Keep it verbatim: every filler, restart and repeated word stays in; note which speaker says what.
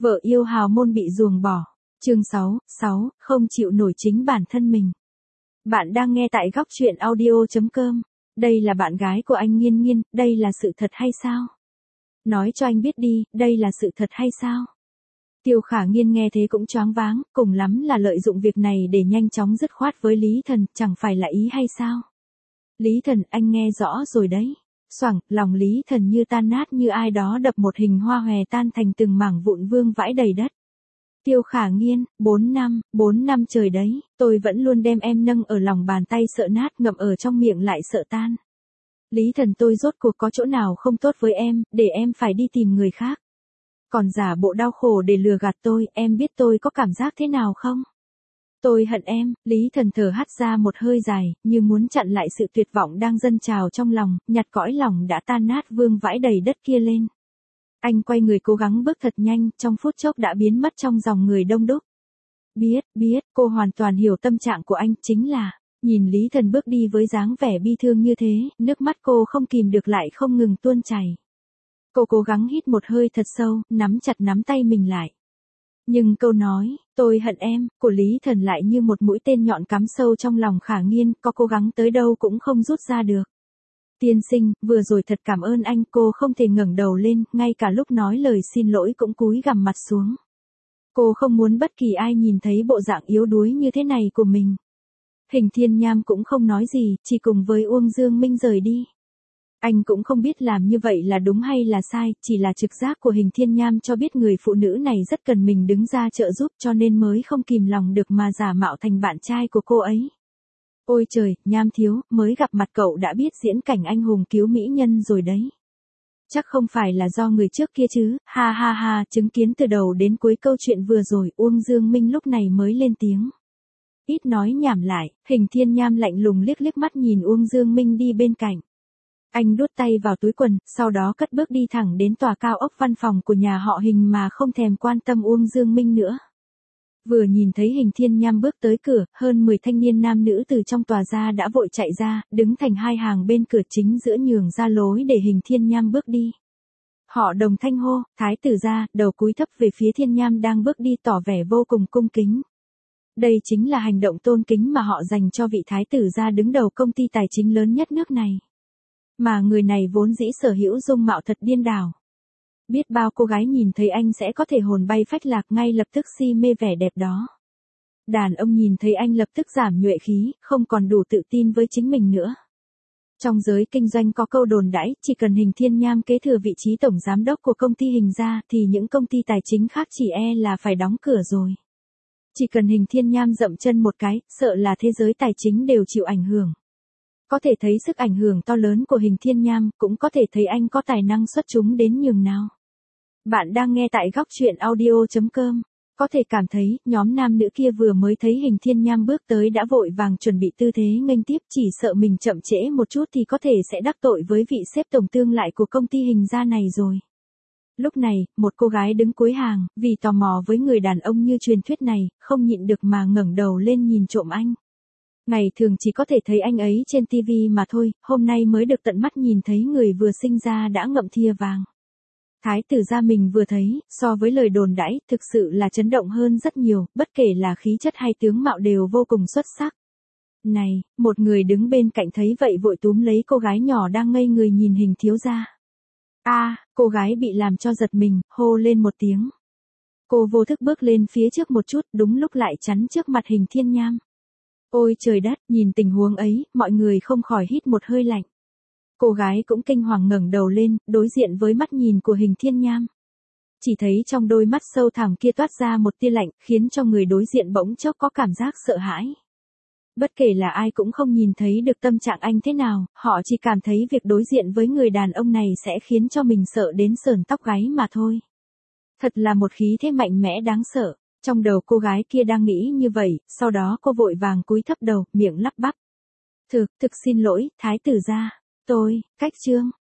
Speaker 1: Vợ yêu hào môn bị ruồng bỏ. Chương sáu, sáu, không chịu nổi chính bản thân mình. Bạn đang nghe tại góc truyện audio chấm com. Đây là bạn gái của anh Nghiên Nghiên, đây là sự thật hay sao? Nói cho anh biết đi, đây là sự thật hay sao? Tiêu Khả Nghiên nghe thế cũng choáng váng, cùng lắm là lợi dụng việc này để nhanh chóng dứt khoát với Lý Thần, chẳng phải là ý hay sao? Lý Thần, anh nghe rõ rồi đấy. Xoảng, lòng Lý Thần như tan nát, như ai đó đập một hình hoa hòe tan thành từng mảng vụn vương vãi đầy đất. Tiêu Khả Nghiên, bốn năm, bốn năm trời đấy, tôi vẫn luôn đem em nâng ở lòng bàn tay sợ nát, ngậm ở trong miệng lại sợ tan. Lý Thần, tôi rốt cuộc có chỗ nào không tốt với em, để em phải đi tìm người khác. Còn giả bộ đau khổ để lừa gạt tôi, em biết tôi có cảm giác thế nào không? Tôi hận em. Lý Thần thở hắt ra một hơi dài, như muốn chặn lại sự tuyệt vọng đang dâng trào trong lòng, nhặt cõi lòng đã tan nát vương vãi đầy đất kia lên. Anh quay người cố gắng bước thật nhanh, trong phút chốc đã biến mất trong dòng người đông đúc. Biết, biết, cô hoàn toàn hiểu tâm trạng của anh, chính là, nhìn Lý Thần bước đi với dáng vẻ bi thương như thế, nước mắt cô không kìm được lại không ngừng tuôn chảy. Cô cố gắng hít một hơi thật sâu, nắm chặt nắm tay mình lại. Nhưng câu nói, tôi hận em, của Lý Thần lại như một mũi tên nhọn cắm sâu trong lòng Khả Nghiên, có cố gắng tới đâu cũng không rút ra được. Tiên sinh, vừa rồi thật cảm ơn anh, cô không thể ngẩng đầu lên, ngay cả lúc nói lời xin lỗi cũng cúi gằm mặt xuống. Cô không muốn bất kỳ ai nhìn thấy bộ dạng yếu đuối như thế này của mình. Hình Thiên Nham cũng không nói gì, chỉ cùng với Uông Dương Minh rời đi. Anh cũng không biết làm như vậy là đúng hay là sai, chỉ là trực giác của Hình Thiên Nham cho biết người phụ nữ này rất cần mình đứng ra trợ giúp, cho nên mới không kìm lòng được mà giả mạo thành bạn trai của cô ấy. Ôi trời, Nham thiếu, mới gặp mặt cậu đã biết diễn cảnh anh hùng cứu mỹ nhân rồi đấy. Chắc không phải là do người trước kia chứ, ha ha ha, chứng kiến từ đầu đến cuối câu chuyện vừa rồi, Uông Dương Minh lúc này mới lên tiếng. Ít nói nhảm lại, Hình Thiên Nham lạnh lùng liếc liếc mắt nhìn Uông Dương Minh đi bên cạnh. Anh đút tay vào túi quần, sau đó cất bước đi thẳng đến tòa cao ốc văn phòng của nhà họ Hình mà không thèm quan tâm Uông Dương Minh nữa. Vừa nhìn thấy Hình Thiên Nham bước tới cửa, hơn mười thanh niên nam nữ từ trong tòa ra đã vội chạy ra, đứng thành hai hàng bên cửa chính giữa nhường ra lối để Hình Thiên Nham bước đi. Họ đồng thanh hô, thái tử gia, đầu cúi thấp về phía Thiên Nham đang bước đi tỏ vẻ vô cùng cung kính. Đây chính là hành động tôn kính mà họ dành cho vị thái tử gia đứng đầu công ty tài chính lớn nhất nước này. Mà người này vốn dĩ sở hữu dung mạo thật điên đảo. Biết bao cô gái nhìn thấy anh sẽ có thể hồn bay phách lạc, ngay lập tức si mê vẻ đẹp đó. Đàn ông nhìn thấy anh lập tức giảm nhuệ khí, không còn đủ tự tin với chính mình nữa. Trong giới kinh doanh có câu đồn đãi, chỉ cần Hình Thiên Nham kế thừa vị trí tổng giám đốc của công ty Hình ra thì những công ty tài chính khác chỉ e là phải đóng cửa rồi. Chỉ cần Hình Thiên Nham dậm chân một cái, sợ là thế giới tài chính đều chịu ảnh hưởng. Có thể thấy sức ảnh hưởng to lớn của Hình Thiên Nham, cũng có thể thấy anh có tài năng xuất chúng đến nhường nào. Bạn đang nghe tại góc truyện audio chấm com. Có thể cảm thấy, nhóm nam nữ kia vừa mới thấy Hình Thiên Nham bước tới đã vội vàng chuẩn bị tư thế nghênh tiếp, chỉ sợ mình chậm trễ một chút thì có thể sẽ đắc tội với vị sếp tổng tương lại của công ty Hình ra này rồi. Lúc này, một cô gái đứng cuối hàng, vì tò mò với người đàn ông như truyền thuyết này, không nhịn được mà ngẩng đầu lên nhìn trộm anh. Ngày thường chỉ có thể thấy anh ấy trên ti vi mà thôi, hôm nay mới được tận mắt nhìn thấy người vừa sinh ra đã ngậm thìa vàng. Thái tử gia mình vừa thấy, so với lời đồn đãi, thực sự là chấn động hơn rất nhiều, bất kể là khí chất hay tướng mạo đều vô cùng xuất sắc. Này, một người đứng bên cạnh thấy vậy vội túm lấy cô gái nhỏ đang ngây người nhìn Hình thiếu gia. A, cô gái bị làm cho giật mình, hô lên một tiếng. Cô vô thức bước lên phía trước một chút, đúng lúc lại chắn trước mặt Hình Thiên Nham. Ôi trời đất, nhìn tình huống ấy, mọi người không khỏi hít một hơi lạnh. Cô gái cũng kinh hoàng ngẩng đầu lên, đối diện với mắt nhìn của Hình Thiên Nham. Chỉ thấy trong đôi mắt sâu thẳm kia toát ra một tia lạnh, khiến cho người đối diện bỗng chốc có cảm giác sợ hãi. Bất kể là ai cũng không nhìn thấy được tâm trạng anh thế nào, họ chỉ cảm thấy việc đối diện với người đàn ông này sẽ khiến cho mình sợ đến sởn tóc gáy mà thôi. Thật là một khí thế mạnh mẽ đáng sợ. Trong đầu cô gái kia đang nghĩ như vậy, sau đó cô vội vàng cúi thấp đầu, miệng lắp bắp. Thực, thực xin lỗi, thái tử gia. Tôi, cách trương,